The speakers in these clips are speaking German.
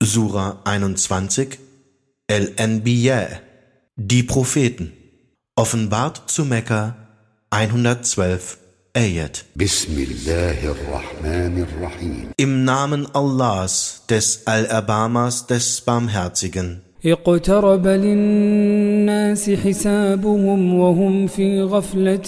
Sura 21, Al-Anbiya, die Propheten, offenbart zu Mekka, 112 Ayat. Bismillahirrahmanirrahim. Im Namen Allahs, des Allerbarmers, des Barmherzigen. اقترب للناس حسابهم وهم في غفلة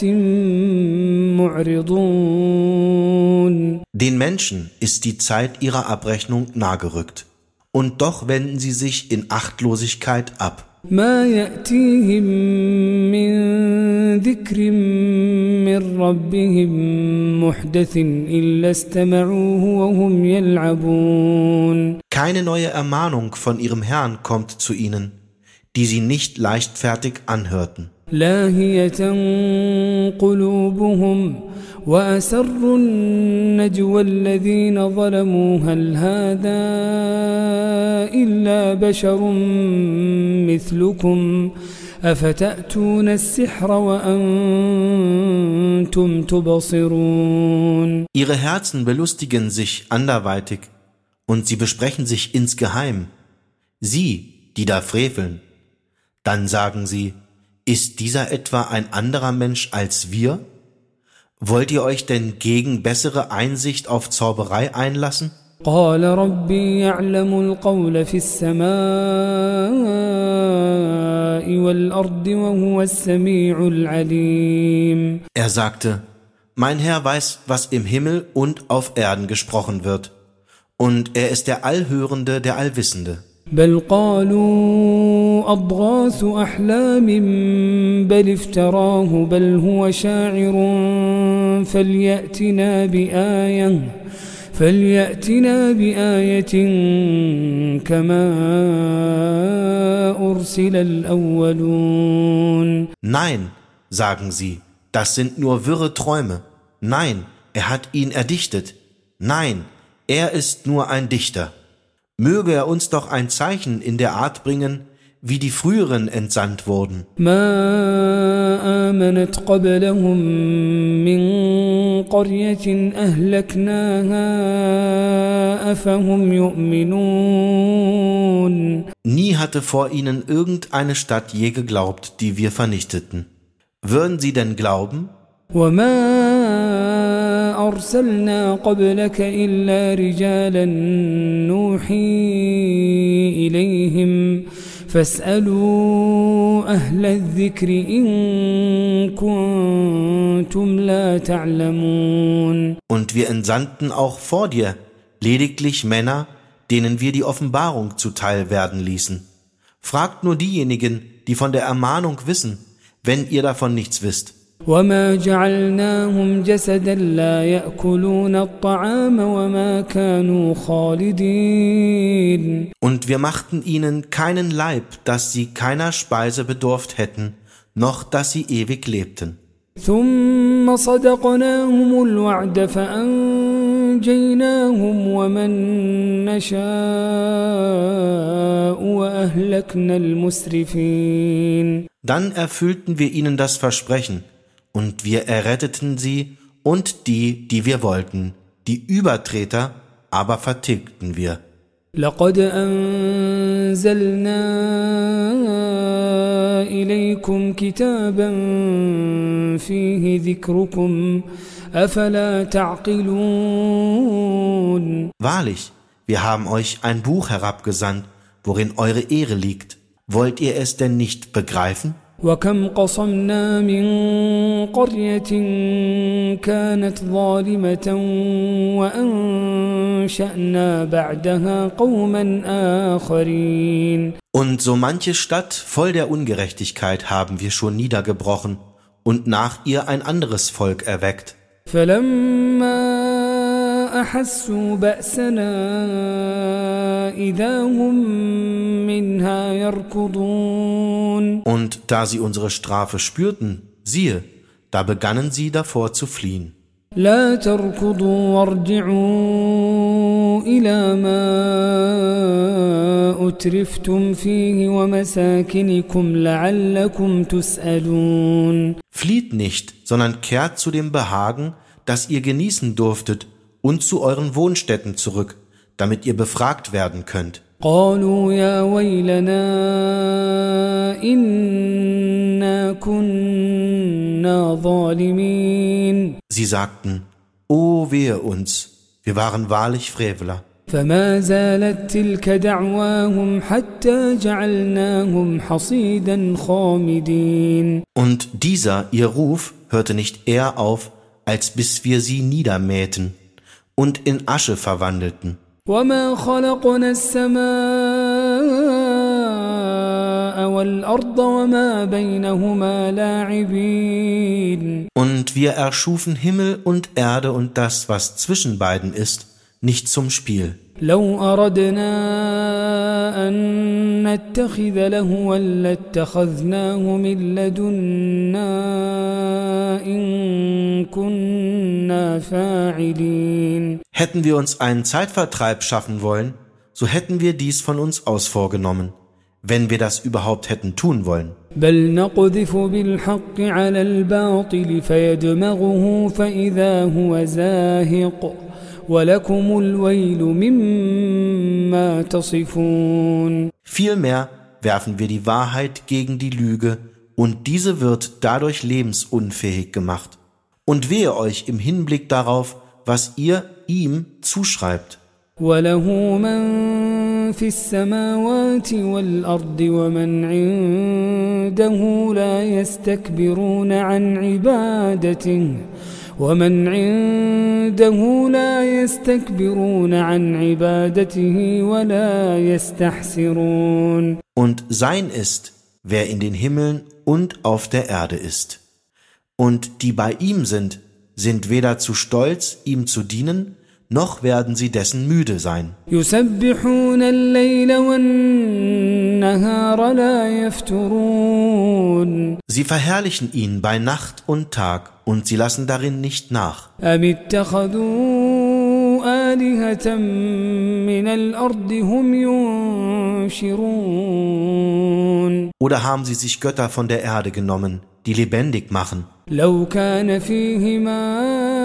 معرضون. Den Menschen ist die Zeit ihrer Abrechnung nahegerückt, und doch wenden sie sich in Achtlosigkeit ab. ما يأتيهم من ذكر من ربهم محدث إلا استمعوه وهم يلعبون. Keine neue Ermahnung von ihrem Herrn kommt zu ihnen, die sie nicht leichtfertig anhörten. لاهية قلوبهم وأسروا النجوى الذين ظلموا هل هذا إلا بشر مثلكم أفتأتون السحر وأنتم تبصرون. Ihre Herzen belustigen sich anderweitig, und sie besprechen sich insgeheim, sie, die da freveln. Dann sagen sie, ist dieser etwa ein anderer Mensch als wir? Wollt ihr euch denn gegen bessere Einsicht auf Zauberei einlassen? قال ربي يعلم القول في السماء والأرض وهو السميع العليم. Er sagte, mein Herr weiß, was im Himmel und auf Erden gesprochen wird, und er ist der Allhörende, der Allwissende. بل قالوا أضغاث أحلام بل افتراه بل هو شاعر فليأتنا بآية كما أرسل الأولون. Nein, sagen sie, das sind nur wirre Träume. Nein, er hat ihn erdichtet. Nein, er ist nur ein Dichter. Möge er uns doch ein Zeichen in der Art bringen, wie die früheren entsandt wurden. ما آمنت قبلهم من قرية أهلكناها أفهم يؤمنون. Nie hatte vor ihnen irgendeine Stadt je geglaubt, die wir vernichteten. Würden sie denn glauben? وما أرسلنا قبلك إلا رجالا نوحي إليهم فاسألوا أهل الذكر إن كنتم لا تعلمون. Und wir entsandten auch vor dir lediglich Männer, denen wir die Offenbarung zuteil werden ließen. Fragt nur diejenigen, die von der Ermahnung wissen, wenn ihr davon nichts wisst. وما جعلناهم جسدا لا يأكلون الطعام وما كانوا خالدين. Und wir machten ihnen keinen Leib, dass sie keiner Speise bedurft hätten, noch dass sie ewig lebten. ثم صدقناهم الوعد فأنجيناهم ومن نشاء وأهلكنا المسرفين. Dann erfüllten wir ihnen das Versprechen, und wir erretteten sie und die, die wir wollten. Die Übertreter aber vertilgten wir. لقد أنزلنا إليكم كتابا فيه ذكركم أفلا تعقلون. Wahrlich, wir haben euch ein Buch herabgesandt, worin eure Ehre liegt. Wollt ihr es denn nicht begreifen? وكم قصمنا من قرية كانت ظالمة وأنشأنا بعدها قوما آخرين. Und so manche Stadt voll der Ungerechtigkeit haben wir schon niedergebrochen und nach ihr ein anderes Volk erweckt. فلما أحسوا بأسنا إذا هم منها يركضون. Und da sie unsere Strafe spürten, siehe, da begannen sie davor zu fliehen. لا تركضوا وارجعوا إلى ما أترفتم فيه ومساكنكم لعلكم تسألون. Flieht nicht, sondern kehrt zu dem Behagen, das ihr genießen durftet, und zu euren Wohnstätten zurück, damit ihr befragt werden könnt. قالوا يا ويلنا إنا كنا ظالمين. Sie sagten, O wehe uns, wir waren wahrlich Freveler. فما زالت تلك دعواهم حتى جعلناهم حصيدا خامدين. Und dieser, ihr Ruf, hörte nicht eher auf, als bis wir sie niedermähten und in Asche verwandelten. وما خلقنا السماء والأرض وما بينهما لاعبين. Und wir erschufen Himmel und Erde und das, was zwischen beiden ist, nicht zum Spiel. لو أردنا أن نتخذ لهوا لاتخذناه من لدنا إن كنا فاعلين. Hätten wir uns einen Zeitvertreib schaffen wollen, so hätten wir dies von uns aus vorgenommen, wenn wir das überhaupt hätten tun wollen. بل نقذف بالحق على الباطل فيدمغه فإذا هو زاهق ولكم الويل مما تصفون. Vielmehr werfen wir die Wahrheit gegen die Lüge, und diese wird dadurch lebensunfähig gemacht. Und wehe euch im Hinblick darauf, was ihr ihm zuschreibt. وله من في السماوات والأرض ومن عنده لا يستكبرون عن عبادته ولا يستحسرون. Und sein ist, wer in den Himmeln und auf der Erde ist. Und die bei ihm sind weder zu stolz, ihm zu dienen, noch werden sie dessen müde sein. يسبحون الليل والنهار لا يفترون. Sie verherrlichen ihn bei Nacht und Tag, und sie lassen darin nicht nach. أم اتخذوا آلهة من الأرض هم ينشرون. Oder haben sie sich Götter von der Erde genommen, die lebendig machen? لو كان فيهما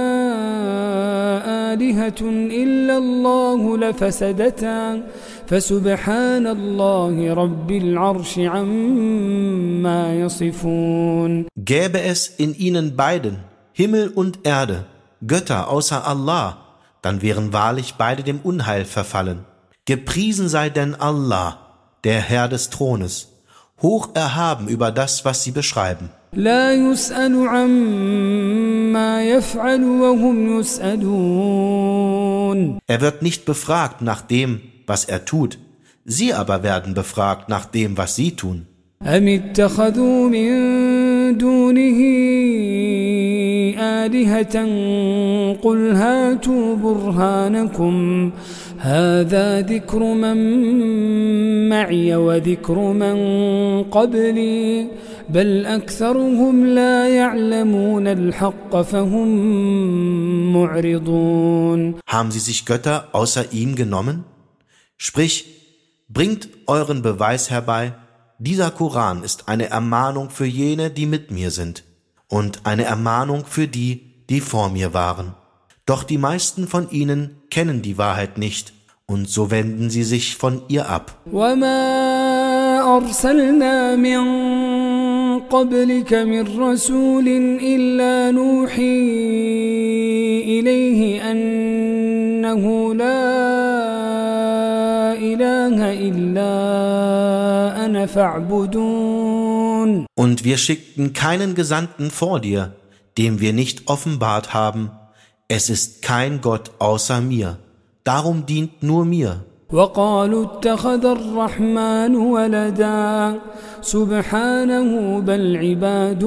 آلهة إلا الله لفسدتا فسبحان الله رب العرش عما يصفون. Gäbe es in ihnen beiden, Himmel und Erde, Götter außer Allah, dann wären wahrlich beide dem Unheil verfallen. Gepriesen sei denn Allah, der Herr des Thrones, hoch erhaben über das, was sie beschreiben. لا يسأل عما يفعل وهم يسألون. Er wird nicht befragt nach dem, was er tut, sie aber werden befragt nach dem, was sie tun. أم اتخذوا من دونه آلهة قل هاتوا برهانكم هذا ذكر من معي وذكر من قبلي بل أكثرهم لا يعلمون الحق فهم معرضون. Haben sie sich Götter außer ihm genommen? Sprich, bringt euren Beweis herbei. Dieser Koran ist eine Ermahnung für jene, die mit mir sind, und eine Ermahnung für die, die vor mir waren. Doch die meisten von ihnen kennen die Wahrheit nicht, und so wenden sie sich von ihr ab. وما أرسلنا من قبلك من رسول إلا نوحي إليه أنه لا إله إلا أنا فاعبدون. Und wir schickten keinen Gesandten vor dir, dem wir nicht offenbart haben, es ist kein Gott außer mir, darum dient nur mir. وقالوا اتخذ الرحمن ولدا سبحانه بل عباد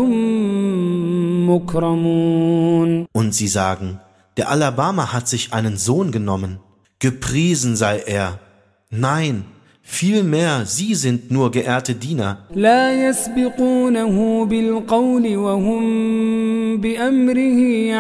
مكرمون. Und sie sagen, der Allerbarmer hat sich einen Sohn genommen, gepriesen sei er. Nein, vielmehr, sie sind nur geehrte Diener. لا يسبقونه بالقول وهم بأمره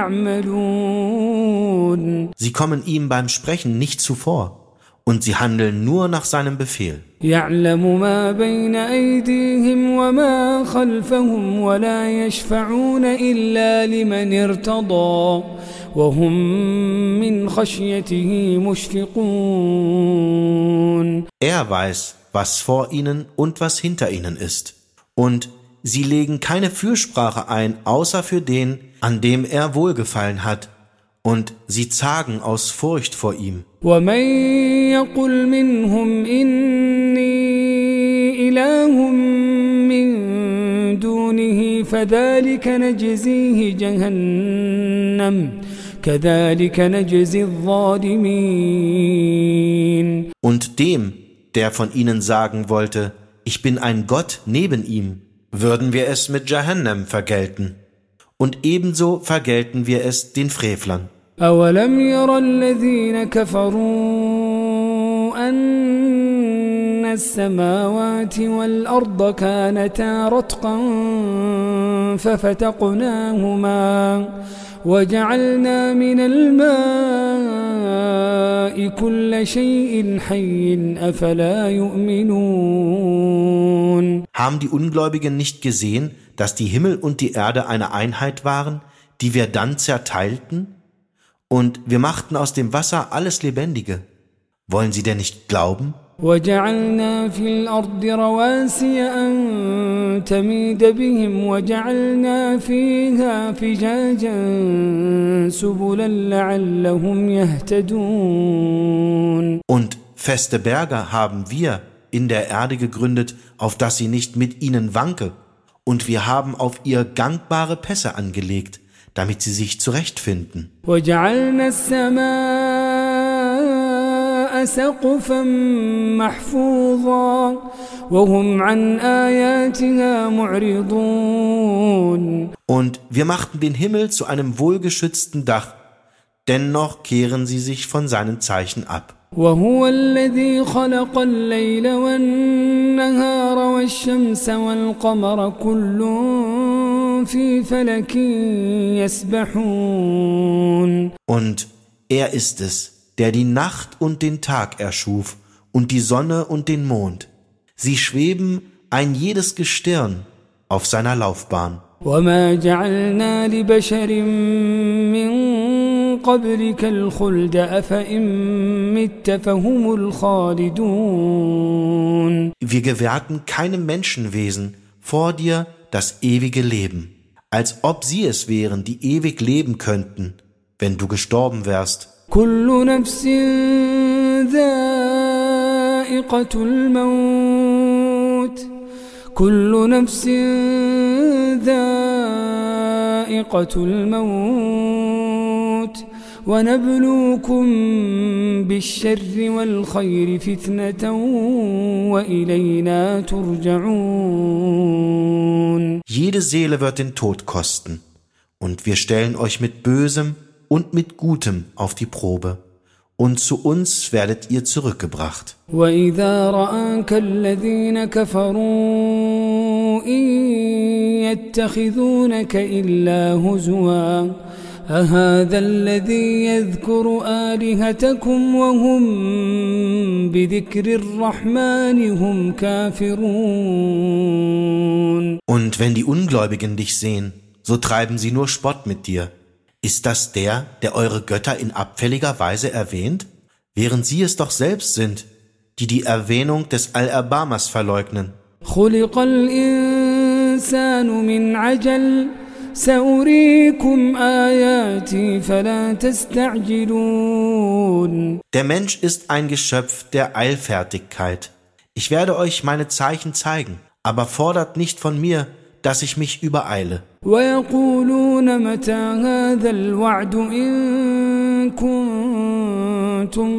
يعملون. Sie kommen ihm beim Sprechen nicht zuvor. Und sie handeln nur nach seinem Befehl. يعلم ما بين أيديهم وما خلفهم ولا يشفعون إلا لمن ارتضى وهم من خشيته مشفقون. Er weiß, was vor ihnen und was hinter ihnen ist. Und sie legen keine Fürsprache ein, außer für den, an dem er Wohlgefallen hat. Und sie zagen aus Furcht vor ihm. ومن يقل منهم إني إله من دونه فذلك نجزيه جهنم كذلك نجزي الظالمين. Und dem, der von ihnen sagen wollte, ich bin ein Gott neben ihm, würden wir es mit Jahannam vergelten. Und ebenso vergelten wir es den Frevlern. أولم ير الذين كفروا أن السماوات والأرض كانتا رتقا ففتقناهما وجعلنا من الماء كل شيء حي أفلا يؤمنون. Haben die Ungläubigen nicht gesehen, dass die Himmel und die Erde eine Einheit waren, die wir dann zerteilten? Und wir machten aus dem Wasser alles Lebendige. Wollen sie denn nicht glauben? وَجَعَلْنَا فِي الْأَرْضِ رَوَاسِيَ أَن تَمِيدَ بِهِمْ وَجَعَلْنَا فِيهَا فِجَاجًا سُبُلًا لَعَلَّهُمْ يَهْتَدُونَ. Und feste Berge haben wir in der Erde gegründet, auf dass sie nicht mit ihnen wanke. Und wir haben auf ihr gangbare Pässe angelegt, damit sie sich zurechtfinden. وَجَعَلْنَا السَّمَاءَ سَقْفًا مَحْفُوظًا وَهُمْ عَنْ آيَاتِهَا مُعْرِضُونَ. Und wir machten den Himmel zu einem wohlgeschützten Dach, dennoch kehren sie sich von seinen Zeichen ab. وهو الذي خلق الليل والنهار والشمس والقمر كل في فلك يسبحون. Und er ist es, der die Nacht und den Tag erschuf und die Sonne und den Mond. Sie schweben ein jedes Gestirn auf seiner Laufbahn. وما جعلنا لبشر من قبلك الخلد أفإن مت فهم الخالدون. Wir gewährten keinem Menschenwesen vor dir das ewige Leben, als ob sie es wären, die ewig leben könnten, wenn du gestorben wärst. كل نفس ذائقة الموت كل نفس ذائقة الموت وَنَبْلُوكُمْ بِالشَّرِّ وَالْخَيْرِ فِتْنَةً وَإِلَيْنَا تُرْجَعُونَ. Jede Seele wird den Tod kosten, und wir stellen euch mit Bösem und mit Gutem auf die Probe, und zu uns werdet ihr zurückgebracht. وَإِذَا رَآكَ الَّذِينَ كَفَرُوا إِن يَتَّخِذُونَكَ إِلَّا هُزُوًا أَهَذَا الَّذِي يَذْكُرُ آلِهَتَكُمْ وَهُمْ بِذِكْرِ الرَّحْمَنِ هُمْ كَافِرُونَ. Und wenn die Ungläubigen dich sehen, so treiben sie nur Spott mit dir. Ist das der, der eure Götter in abfälliger Weise erwähnt? Während sie es doch selbst sind, die die Erwähnung des Al-Erbarmers verleugnen. خُلِقَ الْإِنسَانُ مِنْ عَجَلٍ سأريكم آياتي فلا تستعجلون. Der Mensch ist ein Geschöpf der Eilfertigkeit. Ich werde euch meine Zeichen zeigen, aber fordert nicht von mir, dass ich mich übereile. ويقولون متى هذا الوعد إن كنتم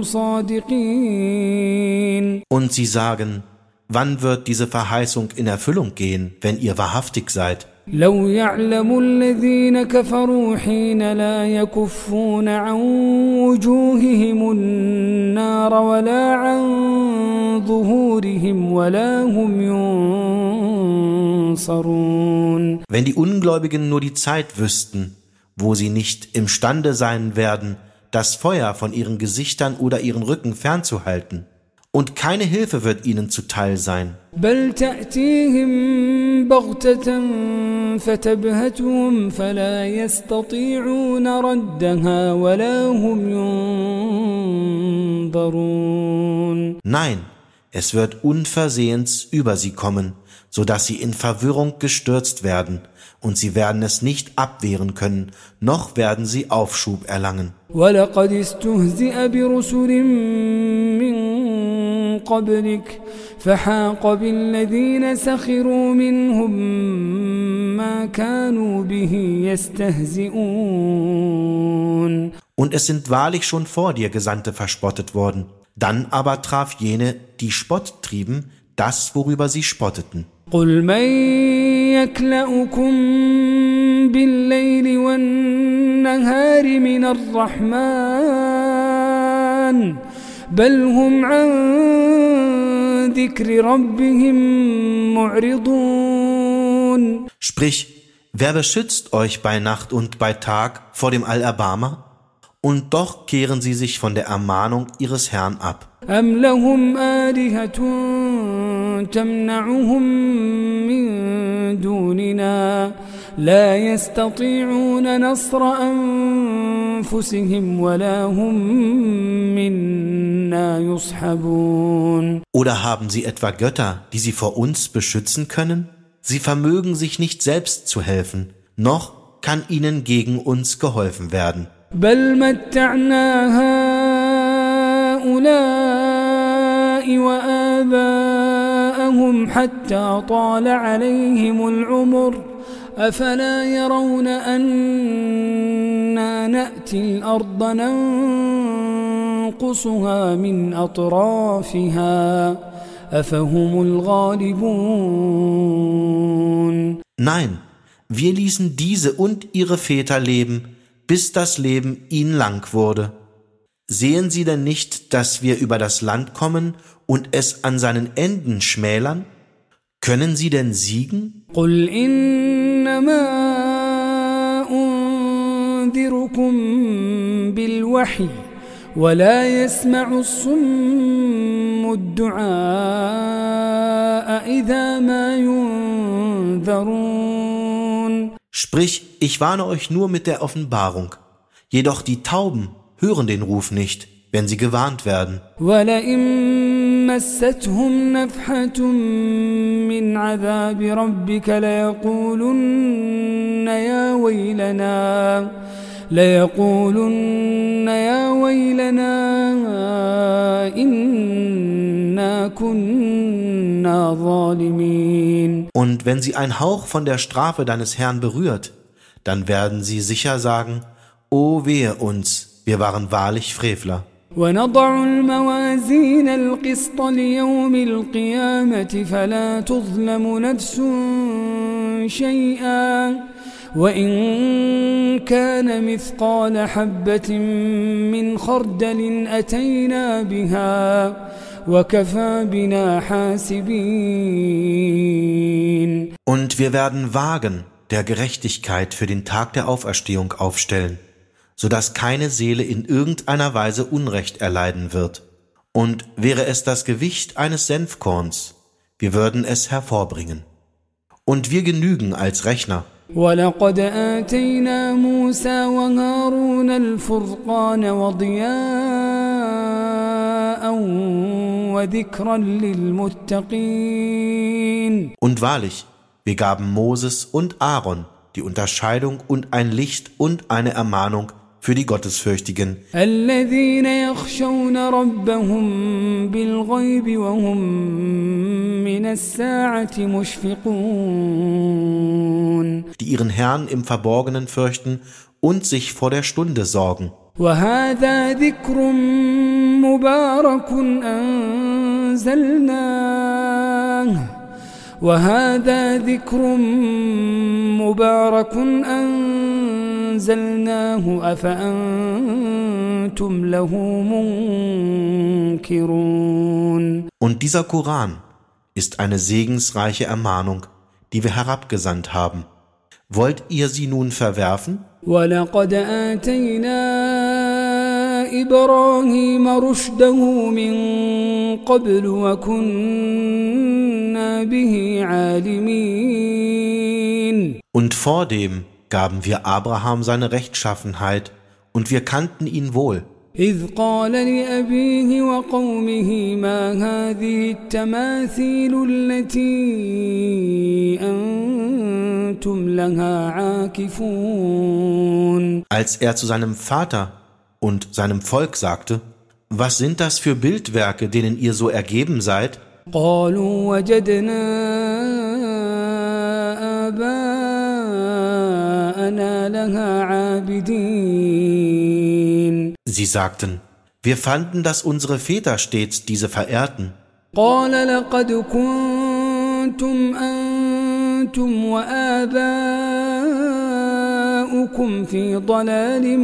صادقين. Und sie sagen, wann wird diese Verheißung in Erfüllung gehen, wenn ihr wahrhaftig seid? لو يعلم الذين كفروا حين لا يكفون عن وجوههم النار ولا عن ظهورهم ولا هم ينصرون. Wenn die Ungläubigen nur die Zeit wüssten, wo sie nicht imstande sein werden, das Feuer von ihren Gesichtern oder ihren Rücken fernzuhalten, und keine Hilfe wird ihnen zuteil sein. بل تأتيهم بغتة فتبهتهم فلا يستطيعون ردها ولا هم ينظرون. Nein, es wird unversehens über sie kommen, so dass sie in Verwirrung gestürzt werden, und sie werden es nicht abwehren können, noch werden sie Aufschub erlangen. وَلَقَدِ اسْتُهْزِئَ بِرُسُلٍ مِّن قَبْلِكَ فَحَاقَ بِالَّذِينَ سَخِرُوا مِنْهُم مَّا كَانُوا بِهِ يَسْتَهْزِئُونَ. Und es sind wahrlich schon vor dir Gesandte verspottet worden. Dann aber traf jene, die Spott trieben, das, worüber sie spotteten. قُلْ مَن يَكْلَؤُكُم بِاللَّيْلِ وَالنَّهَارِ مِنَ الرَّحْمَنِ بَلْ هُمْ عَن ذِكْرِ رَبِّهِم مُعْرِضُونَ. Sprich, wer beschützt euch bei Nacht und bei Tag vor dem Allerbarmer? Und doch kehren sie sich von der Ermahnung ihres Herrn ab. أَمْ لَهُمْ آلِهَةٌ تَمْنَعُهُم مِّن دُونِنَا لَا يَسْتَطِيعُونَ نَصْرَ أَنفُسِهِمْ وَلَا هُم مِّنَّا يُصْحَبُونَ. Oder haben sie etwa Götter, die sie vor uns beschützen können? Sie vermögen sich nicht selbst zu helfen, noch kann ihnen gegen uns geholfen werden. بَلْ مَتَّعْنَا هَؤُلَاءِ وَآبَاءَهُمْ حَتَّى طَالَ عَلَيْهِمُ الْعُمُرُ أَفَلَا يَرَوْنَ أَنَّا نَأْتِي الْأَرْضَ نَنقُصُهَا مِنْ أَطْرَافِهَا أَفَهُمُ الْغَالِبُونَ. Nein, wir ließen diese und ihre Väter leben, bis das Leben ihnen lang wurde. Sehen sie denn nicht, dass wir über das Land kommen und es an seinen Enden schmälern? Können sie denn siegen? قُلْ إِنَّمَا أُنذِرُكُم بِالْوَحْيِ وَلَا يَسْمَعُ الصُّمُّ الدُّعَاءَ إِذَا مَا يُنذَرُونَ. Sprich, ich warne euch nur mit der Offenbarung. Jedoch die Tauben hören den Ruf nicht, wenn sie gewarnt werden. وَلَئِن مَّسَّتْهُمْ نَفْحَةٌ مِّنْ عَذَابِ رَبِّكَ لَيَقُولُنَّ يَا وَيْلَنَا إِنَّا كُنَّا ظَالِمِينَ. Und wenn sie ein Hauch von der Strafe deines Herrn berührt, dann werden sie sicher sagen, O wehe uns, wir waren wahrlich Frevler. وَنَضَعُ الْمَوَازِينَ الْقِسْطَ لِيَوْمِ الْقِيَامَةِ فَلَا تُظْلَمُ نَفْسٌ شَيْئًا وَإِن كَانَ مِثْقَالَ حَبَّةٍ مِّنْ خَرْدَلٍ أَتَيْنَا بِهَا وَكَفَى بِنَا حَاسِبِينَ. Und wir werden Wagen der Gerechtigkeit für den Tag der Auferstehung aufstellen, so dass keine Seele in irgendeiner Weise Unrecht erleiden wird. Und wäre es das Gewicht eines Senfkorns, wir würden es hervorbringen. Und wir genügen als Rechner. وَلَقَدْ آتَيْنَا مُوسَى وَهَارُونَ الْفُرْقَانَ وَضِيَاءً وَذِكْرًا لِلْمُتَّقِينَ. Und wahrlich, wir gaben Moses und Aaron die Unterscheidung und ein Licht und eine Ermahnung für die Gottesfürchtigen. الَّذِينَ يَخْشَوْنَ رَبَّهُم بِالْغَيْبِ وَهُم مِّنَ السَّاعَةِ مُشْفِقُونَ. Die ihren Herrn im Verborgenen fürchten und sich vor der Stunde sorgen. وَهَذَا ذِكْرٌ مُبَارَكٌ أنزلناه أفأنتم له منكرون. Und dieser Koran ist eine segensreiche Ermahnung, die wir herabgesandt haben. Wollt ihr sie nun verwerfen? وَلَقَدْ آتَيْنَا إبراهيم رشده من قبل وكنا به عالمين. Und vordem gaben wir Abraham seine Rechtschaffenheit, und wir kannten ihn wohl. إذ قال لأبيه وقومه ما هذه التماثيل التي أنتم لها عاكفون. Als er zu seinem Vater und seinem Volk sagte: Was sind das für Bildwerke, denen ihr so ergeben seid? قالوا وجدنا آباءنا لها عابدين. Sie sagten: Wir fanden, dass unsere Väter stets diese verehrten. قال لقد كنتم أنتم وآباؤكم في ضلال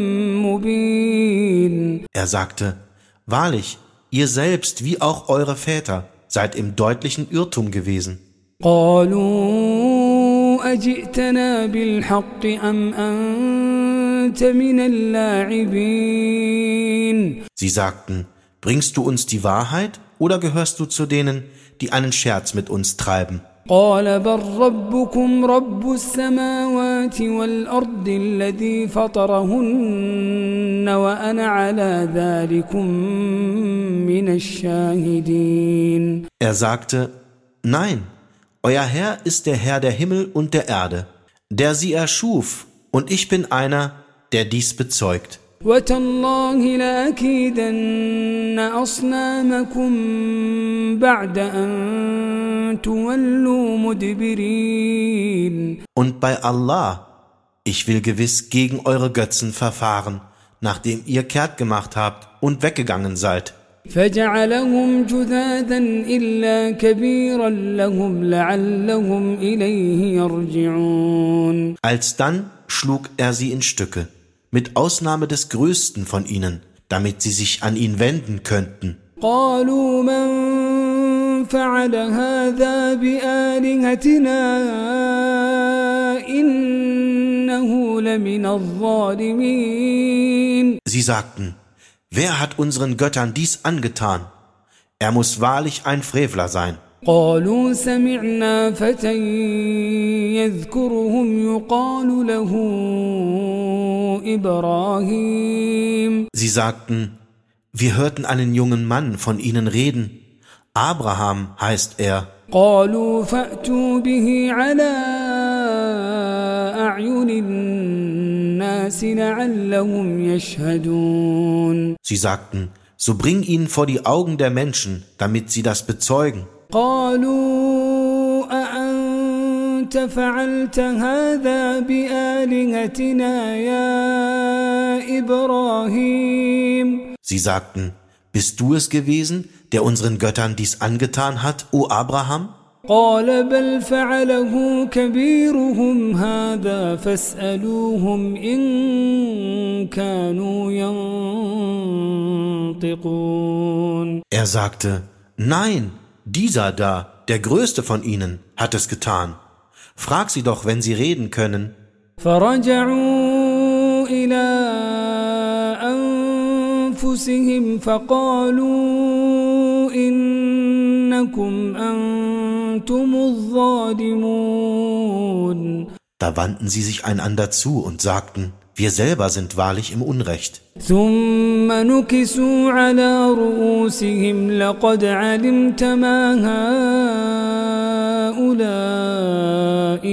مبين. Er sagte: Wahrlich, ihr selbst wie auch eure Väter seid im deutlichen Irrtum gewesen. قالوا أجئتنا بالحق أم أنت من اللاعبين. Sie sagten: Bringst du uns die Wahrheit oder gehörst du zu denen, die einen Scherz mit uns treiben? قال بل ربكم رب السماوات والأرض الذي فطرهن وأنا على ذلكم من الشاهدين. Er sagte: Nein, euer Herr ist der Herr der Himmel und der Erde, der sie erschuf, und ich bin einer, der dies bezeugt. وتالله لأكيدن أصنامكم بعد أن تولوا مدبرين. Und bei Allah, ich will gewiss gegen eure Götzen verfahren, nachdem ihr kehrt gemacht habt und weggegangen seid. فجعلهم جذاذا إلا كبيرا لهم لعلهم إليه يرجعون. Alsdann schlug er sie in Stücke, mit Ausnahme des Größten von ihnen, damit sie sich an ihn wenden könnten. قالوا من فعل هذا بآلهتنا إنه لمن الظالمين. Sie sagten: Wer hat unseren Göttern dies angetan? Er muss wahrlich ein Frevler sein. قالوا سمعنا فتى يذكرهم يقال له إبراهيم. Sie sagten: Wir hörten einen jungen Mann von ihnen reden. Abraham heißt er. قالوا فأتوا به على أعين الناس لعلهم يشهدون. Sie sagten: So bring ihn vor die Augen der Menschen, damit sie das bezeugen. قالوا أأنت فعلت هذا بآلهتنا يا إبراهيم. Sie sagten: Bist du es gewesen, der unseren Göttern dies angetan hat, o Abraham? قال بل فعله كبيرهم هذا فاسألوهم إن كانوا ينطقون. Er sagte: Nein, dieser da, der Größte von ihnen, hat es getan. Frag sie doch, wenn sie reden können. فرجعوا إلى أنفسهم فقالوا إنكم أنتم الظالمون. Da wandten sie sich einander zu und sagten: Wir selber sind wahrlich im Unrecht. ثم نكسوا على رؤوسهم لقد علمت ما هؤلاء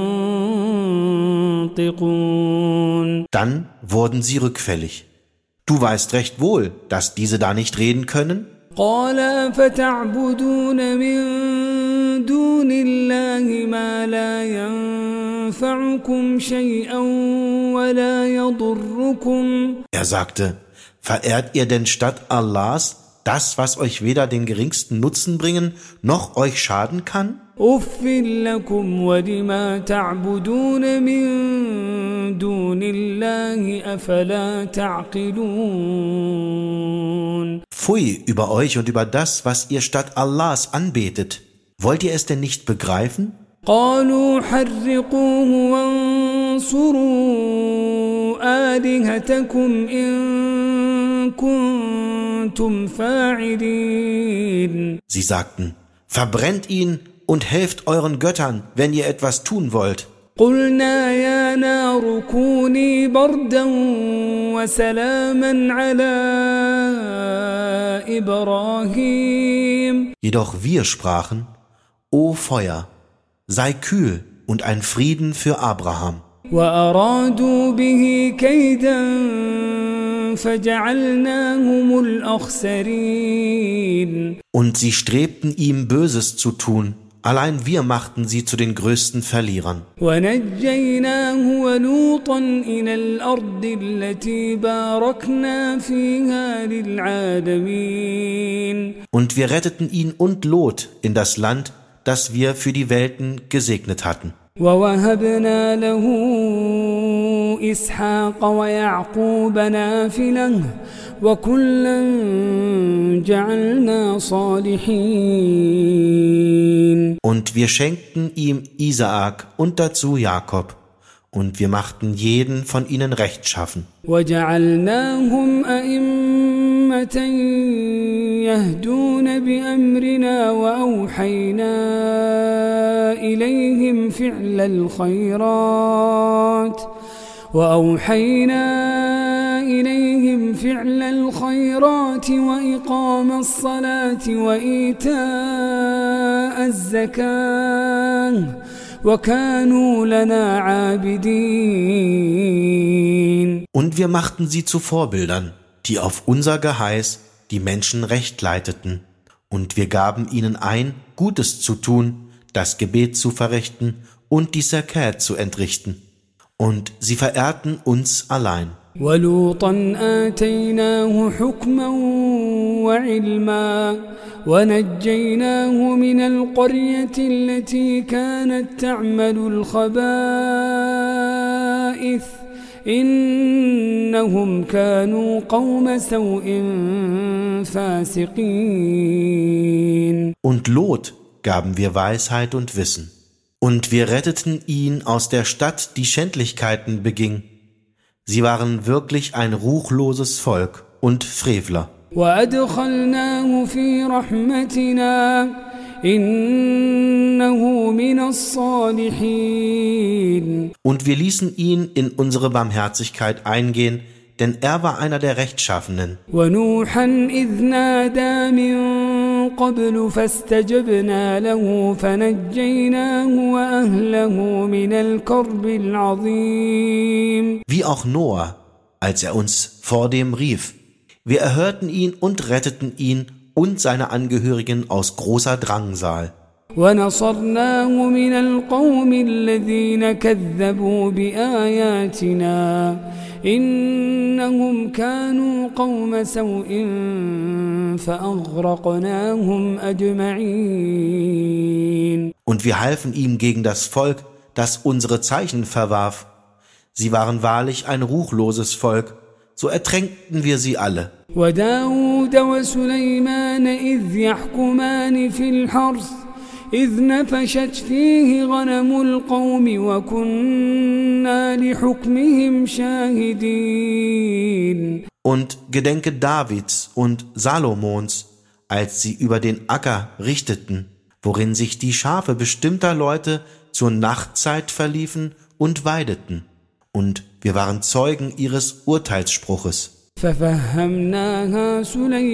ينطقون. Dann wurden sie rückfällig. Du weißt recht wohl, dass diese da nicht reden können? قال أفتعبدون من دون الله ما لا ينفعكم شيئا ولا يضركم. Er sagte: Verehrt ihr denn statt Allahs das, was euch weder den geringsten Nutzen bringen, noch euch schaden kann? أف لكم ولما تعبدون من دون الله أفلا تعقلون. Pfui über euch und über das, was ihr statt Allahs anbetet. Wollt ihr es denn nicht begreifen? قالوا حرقوه وانصروا آلهتكم إن كنتم فاعلين. Sie sagten, verbrennt ihn und helft euren Göttern, wenn ihr etwas tun wollt. قلنا يا نار كوني بردا وسلاما على إبراهيم. Jedoch wir sprachen, O Feuer, sei kühl und ein Frieden für Abraham. وأرادوا به كيدا فجعلناهم الأخسرين. Und sie strebten ihm Böses zu tun, allein wir machten sie zu den größten Verlierern. ونجيناه ولوطا إلى الأرض التي باركنا فيها للعالمين. Und wir retteten ihn und Lot in das Land, das wir für die Welten gesegnet hatten. ووهبنا له إسحاق ويعقوب نافلة وكلا جعلنا صالحين. Und wir schenkten ihm Isaak und dazu Jakob, und wir machten jeden von ihnen rechtschaffen. وجعلناهم أئمة يهدون بأمرنا وأوحينا إليهم فعل الخيرات وإقام الصلاة وإيتاء الزكاة وكانوا لنا عابدين. Und wir machten sie zu Vorbildern, die auf unser Geheiß die Menschen recht leiteten. Und wir gaben ihnen ein, Gutes zu tun, das Gebet zu verrichten und die Zakat zu entrichten. Und sie verehrten uns allein. وَلُوطًا آتَيْنَاهُ حُكْمًا وَعِلْمًا وَنَجَّيْنَاهُ مِنَ الْقَرْيَةِ الَّتِي كَانَتْ تَعْمَلُ الْخَبَائِثَ إِنَّهُمْ كَانُوا قَوْمَ سَوْءٍ فَاسِقِينَ. Und Lot gaben wir Weisheit und Wissen. Und wir retteten ihn aus der Stadt, die Schändlichkeiten beging. Sie waren wirklich ein ruchloses Volk und Frevler. وَأَدْخَلْنَاهُ فِي رَحْمَتِنَا إِنَّهُ مِنَ الصَّالِحِينَ. Und wir ließen ihn in unsere Barmherzigkeit eingehen, denn er war einer der Rechtschaffenen. وَنُوحًا إِذْ نَادَى مِن قبل فاستجبنا له فنجيناه وأهله من الكرب العظيم. Wie auch Noah, als er uns vor dem rief. Wir erhörten ihn und retteten ihn und seine Angehörigen aus großer Drangsal. ونصرناه من القوم الذين كذبوا بآياتنا إنهم كانوا قوم سوء فأغرقناهم أجمعين. Und wir halfen ihm gegen das Volk, das unsere Zeichen verwarf. Sie waren wahrlich ein ruchloses Volk, so ertränkten wir sie alle. وداود وسليمان إذ يحكمان في الحرث إذ نفشت فيه غنم القوم وكنا لحكمهم شاهدين. Und gedenke Davids und Salomons, als sie über den Acker richteten, worin sich die Schafe bestimmter Leute zur Nachtzeit verliefen und weideten. Und wir waren Zeugen ihres Urteilsspruches. ففهمناها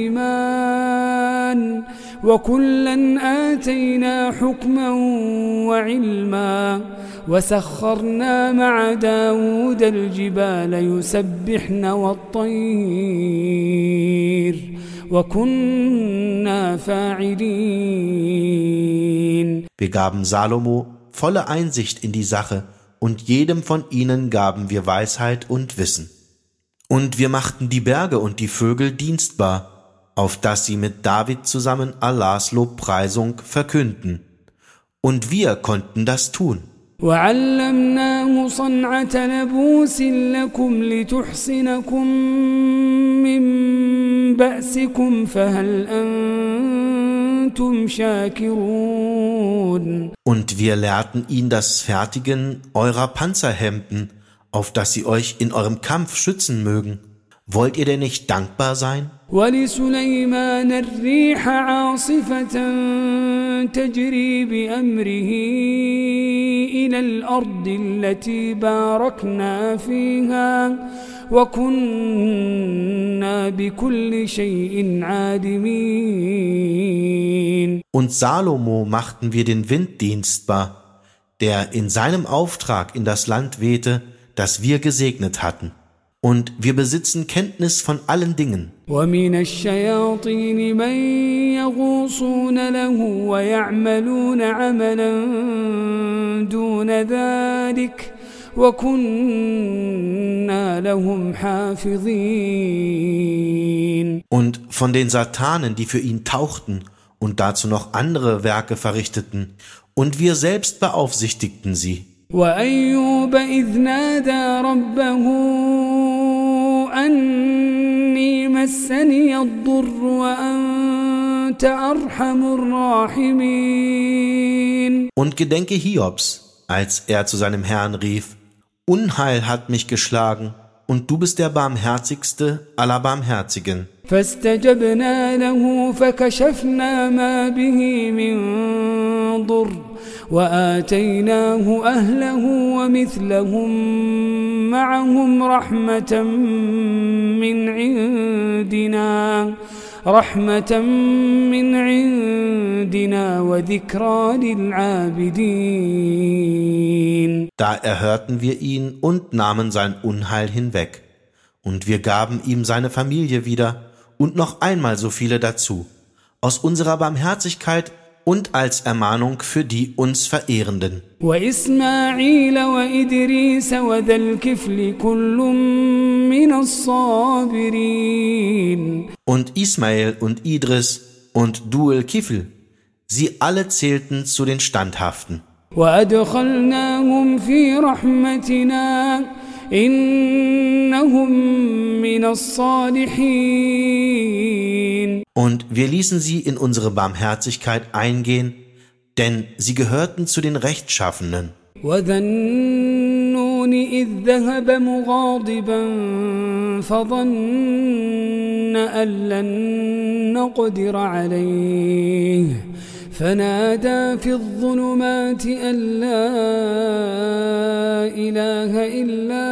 سليمان وكلا آتينا حكما وعلما وسخرنا مع داود الجبال يسبحن والطير وكنا فاعلين. Wir gaben Salomo volle Einsicht in die Sache und jedem von ihnen gaben wir Weisheit und Wissen. Und wir machten die Berge und die Vögel dienstbar, auf dass sie mit David zusammen Allahs Lobpreisung verkünden. Und wir konnten das tun. وَعَلَّمْنَاهُ صَنْعَةَ لَبُوسٍ لَكُمْ لِتُحْصِنَكُمْ مِنْ بَأْسِكُمْ فَهَلْ أَنْتُمْ شَاكِرُونَ. Und wir lehrten ihn das Fertigen eurer Panzerhemden, auf dass sie euch in eurem Kampf schützen mögen. Wollt ihr denn nicht dankbar sein? ولسليمان الريح عاصفة تجري بأمره إلى الأرض التي باركنا فيها وكنا بكل شيء عالمين. Und Salomo machten wir den Wind dienstbar, der in seinem Auftrag in das Land wehte, das wir gesegnet hatten. Und wir besitzen Kenntnis von allen Dingen. ومن الشياطين من يغوصون له ويعملون عملا دون ذلك وكنا لهم حافظين. Und von den Satanen, die für ihn tauchten und dazu noch andere Werke verrichteten, und wir selbst beaufsichtigten sie. وأيوب إذ نادى ربه أني مسني الضر وأنت أرحم الراحمين. Und gedenke Hiobs, als er zu seinem Herrn rief: Unheil hat mich geschlagen, und du bist der barmherzigste aller Barmherzigen. فاستجبنا له فكشفنا ما به من ضر وآتيناه أهله ومثلهم معهم رحمة من عندنا وذكرى للعابدين. Da erhörten wir ihn und nahmen sein Unheil hinweg. Und wir gaben ihm seine Familie wieder und noch einmal so viele dazu, aus unserer Barmherzigkeit und als Ermahnung für die uns Verehrenden. وإسماعيل وإدريس وذا الكفل كل من الصابرين. Und Ismael und Idris und Duel Kifl, sie alle zählten zu den Standhaften. وأدخلناهم في رحمتنا إنهم من الصالحين. Und wir ließen sie in unsere Barmherzigkeit eingehen, denn sie gehörten zu den Rechtschaffenen. وذا النون إذ ذهب مغاضبا فظن أن لن نقدر عليه فنادى في الظلمات أن لا إله إلا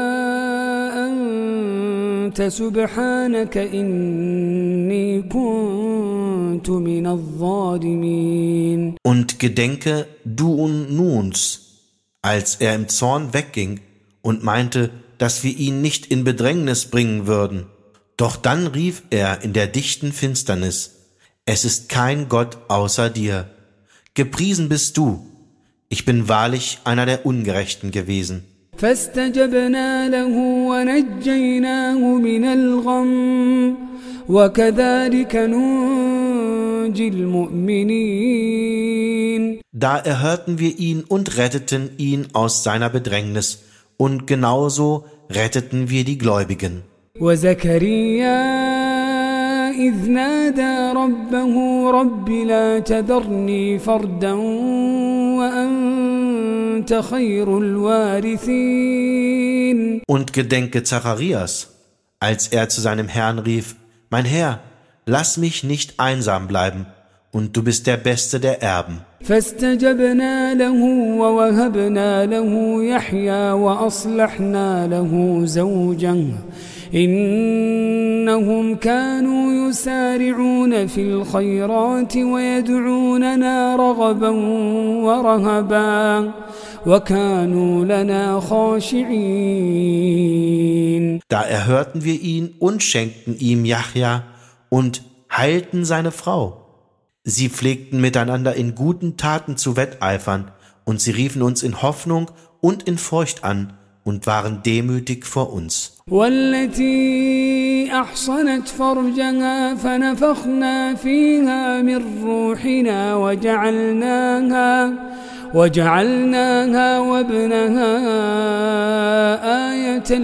أنت سبحانك إني كنت من الظالمين. Und gedenke Duun Nuns, als er im Zorn wegging und meinte, dass wir ihn nicht in Bedrängnis bringen würden. Doch dann rief er in der dichten Finsternis: Es ist kein Gott außer dir. Gepriesen bist du. Ich bin wahrlich einer der Ungerechten gewesen. فاستجبنا له ونجيناه من الغم وكذلك ننجي المؤمنين. Da erhörten wir ihn und retteten ihn aus seiner Bedrängnis, und genauso retteten wir die Gläubigen. وزكريا إذ نادى ربه رب لا تذرني فردا وأنت خير الوارثين. Und gedenke Zacharias, als er zu seinem Herrn rief: Mein Herr, lass mich nicht einsam bleiben, und du bist der Beste der Erben. فاستجبنا له ووهبنا له يحيى وأصلحنا له زوجه إنهم كانوا يسارعون في الخيرات ويدعوننا رغبا ورهبا وكانوا لنا خاشعين. Da erhörten wir ihn und schenkten ihm Jachja und heilten seine Frau. Sie pflegten miteinander in guten Taten zu wetteifern, und sie riefen uns in Hoffnung und in Furcht an und waren demütig vor uns. والتي أحصنت فرجها فنفخنا فيها من روحنا وجعلناها وابنها آية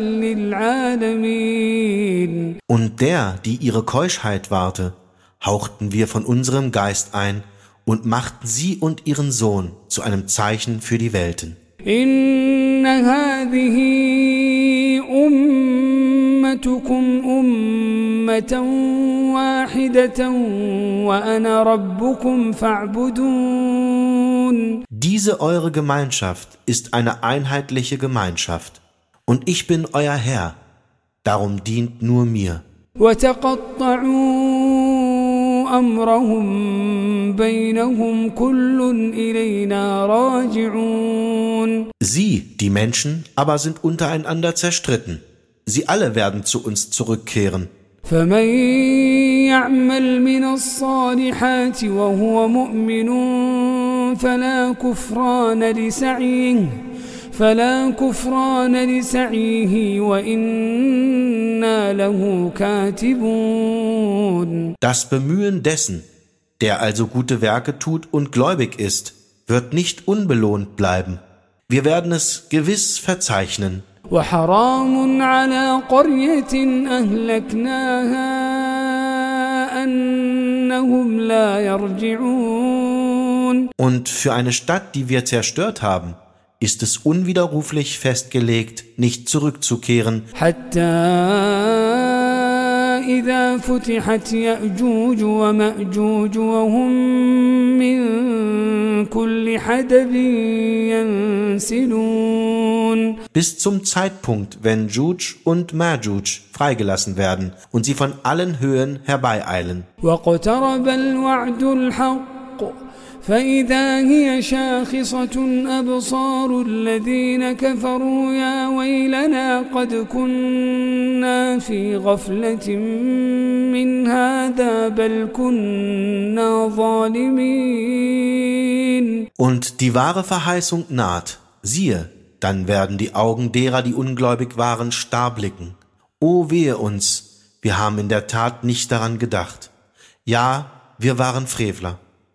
للعالمين. Und der, die ihre Keuschheit wahrte, hauchten wir von unserem Geist ein und machten sie und ihren Sohn zu einem Zeichen für die Welten. إن هذه أمتكم أمة واحدة وأنا ربكم فاعبدون. Diese eure Gemeinschaft ist eine einheitliche Gemeinschaft, und ich bin euer Herr, darum dient nur mir. وتقطعوا أمرهم بينهم كل إلينا راجعون. Sie, die Menschen, aber sind untereinander zerstritten. Sie alle werden zu uns zurückkehren. فمن يعمل من الصالحات وهو مؤمن فلا كفران لسعيه وإنا له كاتبون. Das Bemühen dessen, der also gute Werke tut und gläubig ist, wird nicht unbelohnt bleiben. Wir werden es gewiss verzeichnen. وحرام على قرية أهلكناها أنهم لا يرجعون. Und für eine Stadt, die wir zerstört haben, ist es unwiderruflich festgelegt, nicht zurückzukehren. حتى إذا فتحت يأجوج ومأجوج وهم من كل حدب ينسلون. Bis zum Zeitpunkt, wenn Juj und Majuj freigelassen werden und sie von allen Höhen herbeieilen. واقترب الوعد الحق فإذا هي شاخصة أبصار الذين كفروا يا ويلنا قد كنا في غفلة من هذا بل كنا ظالمين. Und die wahre Verheißung naht. Siehe, dann werden die Augen derer, die ungläubig waren, starr blicken. O wehe uns, wir haben in der Tat nicht daran gedacht. Ja, wir waren Frevler.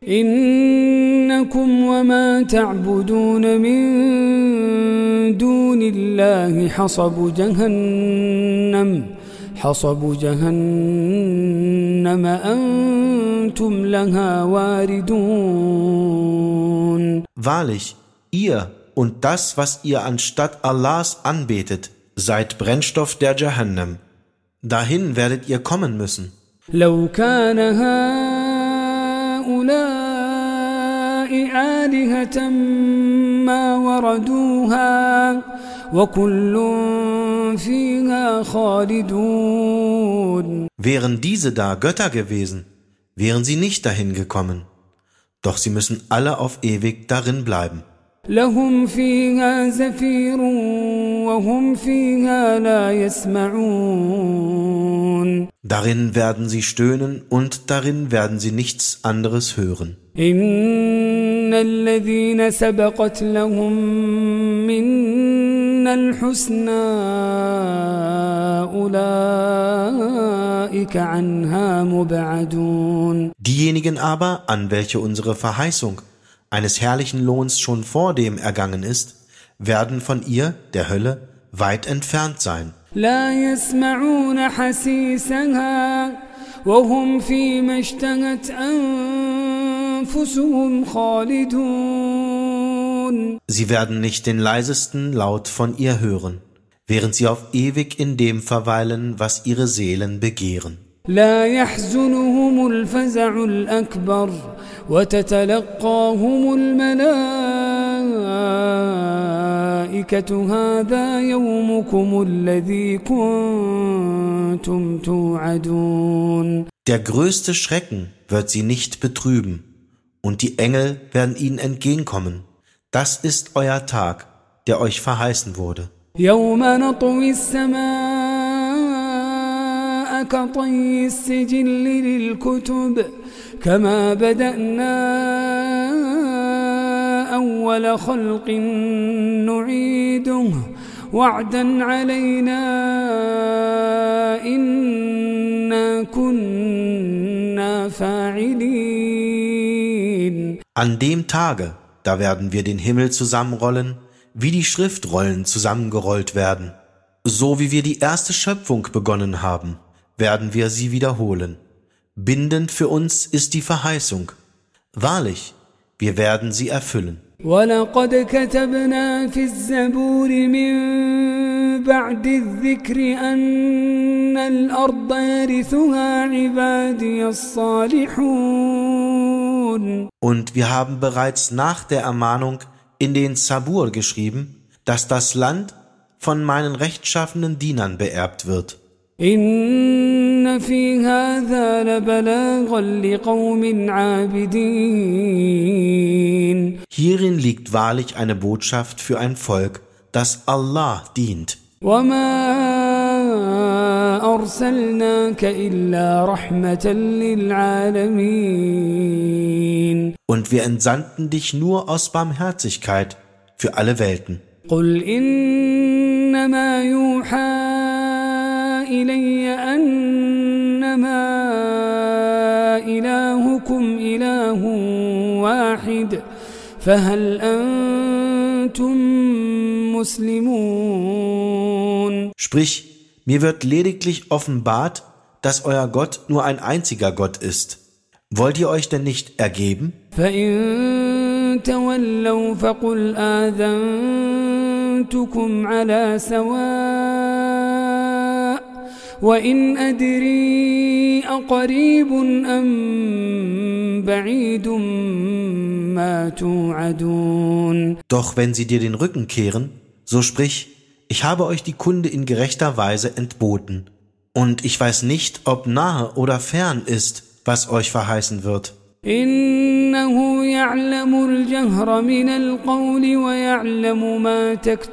إنكم وما تعبدون من دون الله حصب جهنم أنتم لها واردون. Wahrlich, ihr und das, was ihr anstatt Allahs anbetet, seid Brennstoff der Jahannam. Dahin werdet ihr kommen müssen. لو كان هؤلاء آلهة ما وردوها وكل فيها خالدون. Wären diese da Götter gewesen, wären sie nicht dahin gekommen. Doch sie müssen alle auf ewig darin bleiben. لهم فيها زفير وهم فيها لا يسمعون. Darin werden sie stöhnen und darin werden sie nichts anderes hören. إن الذين سبقت لهم منا الحسنى أولئك عنها مبعدون. Diejenigen aber, an welche unsere Verheißung eines herrlichen Lohns schon vor dem ergangen ist, werden von ihr, der Hölle, weit entfernt sein. لا يسمعون حسيسها وهم فيما اشتهت أنفسهم خالدون. Sie werden nicht den leisesten Laut von ihr hören, während sie auf ewig in dem verweilen, was ihre Seelen begehren. لا يحزنهم الفزع الأكبر وتتلقاهم الملائكة هذا يومكم الذي كنتم توعدون. Der größte Schrecken wird sie nicht betrüben, und die Engel werden ihnen entgegenkommen. Das ist euer Tag, der euch verheißen wurde. يوم نطوي السماء كطي السجل للكتب كما بدأنا أول خلق نعيده وعدا علينا إنا كنا فاعلين. An dem Tage, da werden wir den Himmel zusammenrollen, wie die Schriftrollen zusammengerollt werden. So wie wir die erste Schöpfung begonnen haben, werden wir sie wiederholen. Bindend für uns ist die Verheißung. Wahrlich, wir werden sie erfüllen. وَلَقَدْ كَتَبْنَا فِي الزَّبُورِ مِن بعد الذكر أن الأرض يرثها عبادي الصالحون. Und wir haben bereits nach der Ermahnung in den Zabur geschrieben, dass das Land von meinen rechtschaffenen Dienern beerbt wird. إن في هذا لبلاغا لقوم عابدين. Hierin liegt wahrlich eine Botschaft für ein Volk, das Allah dient. وما أرسلناك إلا رحمة للعالمين. Und wir entsandten dich nur aus Barmherzigkeit für alle Welten. قل إنما يوحى إلي أنما إلهكم إله واحد فهل أنتم مسلمون. Sprich, mir wird lediglich offenbart, dass euer Gott nur ein einziger Gott ist. Wollt ihr euch denn nicht ergeben? فإن تولوا فقل آذنتكم على سواء وإن أدري أقريب أم بعيد ما توعدون. Doch wenn sie dir den Rücken kehren, so sprich, ich habe euch die Kunde in gerechter Weise entboten. Und ich weiß nicht, ob nahe oder fern ist, was euch verheißen wird. إنه يعلم الجهر من القول ويعلم ما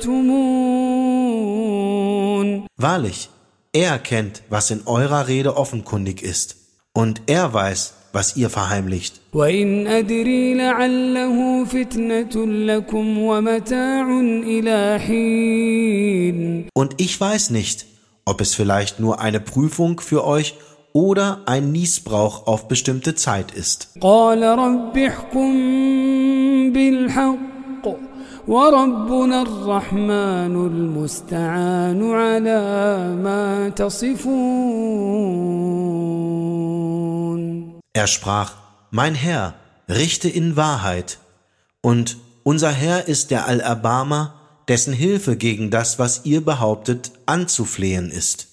تكتمون. Wahrlich, er kennt, was in eurer Rede offenkundig ist. Und er weiß, was ihr verheimlicht. وإن أدري لعله فتنة لكم ومتاع إلى حين. Und ich weiß nicht, ob es vielleicht nur eine Prüfung für euch oder ein Nießbrauch auf bestimmte Zeit ist. قال رب احكم بالحق وربنا الرحمن المستعان على ما تصفون. Er sprach, mein Herr, richte in Wahrheit. Und unser Herr ist der Allerbarmer, dessen Hilfe gegen das, was ihr behauptet, anzuflehen ist.